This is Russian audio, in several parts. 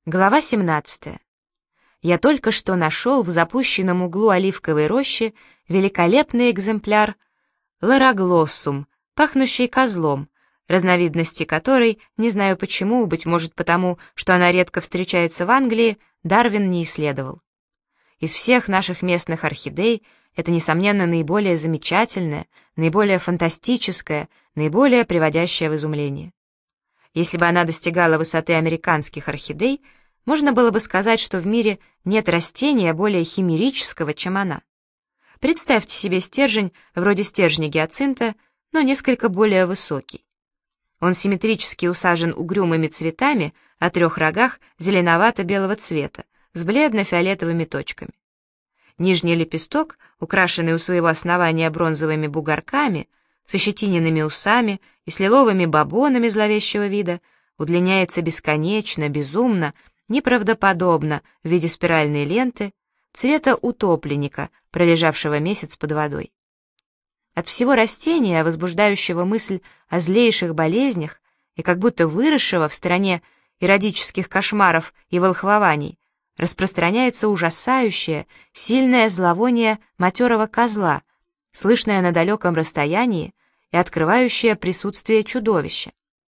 Глава 17. Я только что нашел в запущенном углу оливковой рощи великолепный экземпляр лароглоссум, пахнущий козлом, разновидности которой, не знаю почему, быть может потому, что она редко встречается в Англии, Дарвин не исследовал. Из всех наших местных орхидей это, несомненно, наиболее замечательная, наиболее фантастическая, наиболее приводящая в изумление. Если бы она достигала высоты американских орхидей, можно было бы сказать, что в мире нет растения более химерического, чем она. Представьте себе стержень, вроде стержня гиацинта, но несколько более высокий. Он симметрически усажен угрюмыми цветами о 3 рогах зеленовато-белого цвета с бледно-фиолетовыми точками. Нижний лепесток, украшенный у своего основания бронзовыми бугорками, с ощетиненными усами и с лиловыми бобонами зловещего вида, удлиняется бесконечно, безумно, неправдоподобно в виде спиральной ленты, цвета утопленника, пролежавшего месяц под водой. От всего растения, возбуждающего мысль о злейших болезнях и как будто выросшего в стороне эротических кошмаров и волхвований, распространяется ужасающее, сильное зловоние матерого козла, слышное на далеком расстоянии и открывающее присутствие чудовища.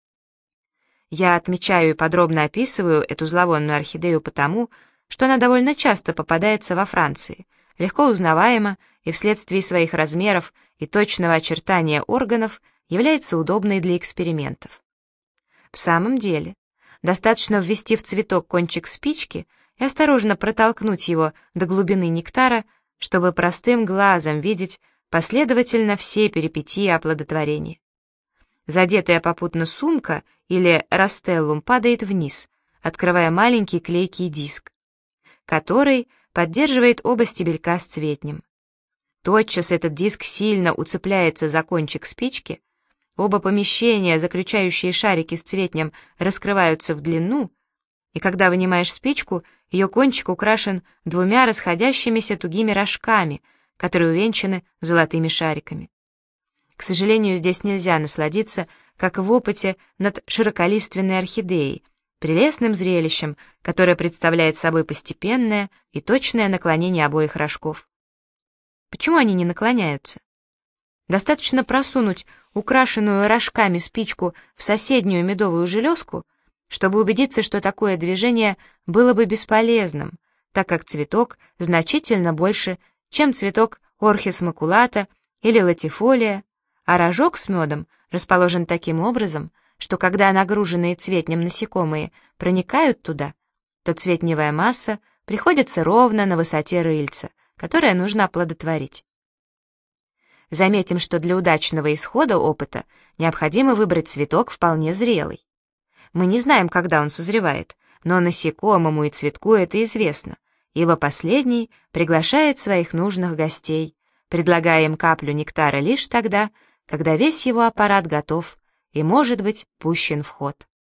Я отмечаю и подробно описываю эту зловонную орхидею потому, что она довольно часто попадается во Франции, легко узнаваема и вследствие своих размеров и точного очертания органов является удобной для экспериментов. В самом деле, достаточно ввести в цветок кончик спички и осторожно протолкнуть его до глубины нектара, чтобы простым глазом видеть последовательно все перипетии оплодотворения. Задетая попутно сумка или растеллум падает вниз, открывая маленький клейкий диск, который поддерживает оба стебелька с цветнем. Тотчас этот диск сильно уцепляется за кончик спички, оба помещения, заключающие шарики с цветнем, раскрываются в длину, и когда вынимаешь спичку, ее кончик украшен 2 расходящимися тугими рожками, которые увенчаны золотыми шариками. К сожалению, здесь нельзя насладиться, как в опыте над широколиственной орхидеей, прелестным зрелищем, которое представляет собой постепенное и точное наклонение обоих рожков. Почему они не наклоняются? Достаточно просунуть украшенную рожками спичку в соседнюю медовую железку, чтобы убедиться, что такое движение было бы бесполезным, так как цветок значительно больше, чем цветок орхис макулата или латифолия, а рожок с медом расположен таким образом, что когда нагруженные цветнем насекомые проникают туда, то цветневая масса приходится ровно на высоте рыльца, которое нужно оплодотворить. Заметим, что для удачного исхода опыта необходимо выбрать цветок вполне зрелый. Мы не знаем, когда он созревает, но насекомому и цветку это известно, ибо последний приглашает своих нужных гостей, предлагая им каплю нектара лишь тогда, когда весь его аппарат готов и может быть пущен в ход.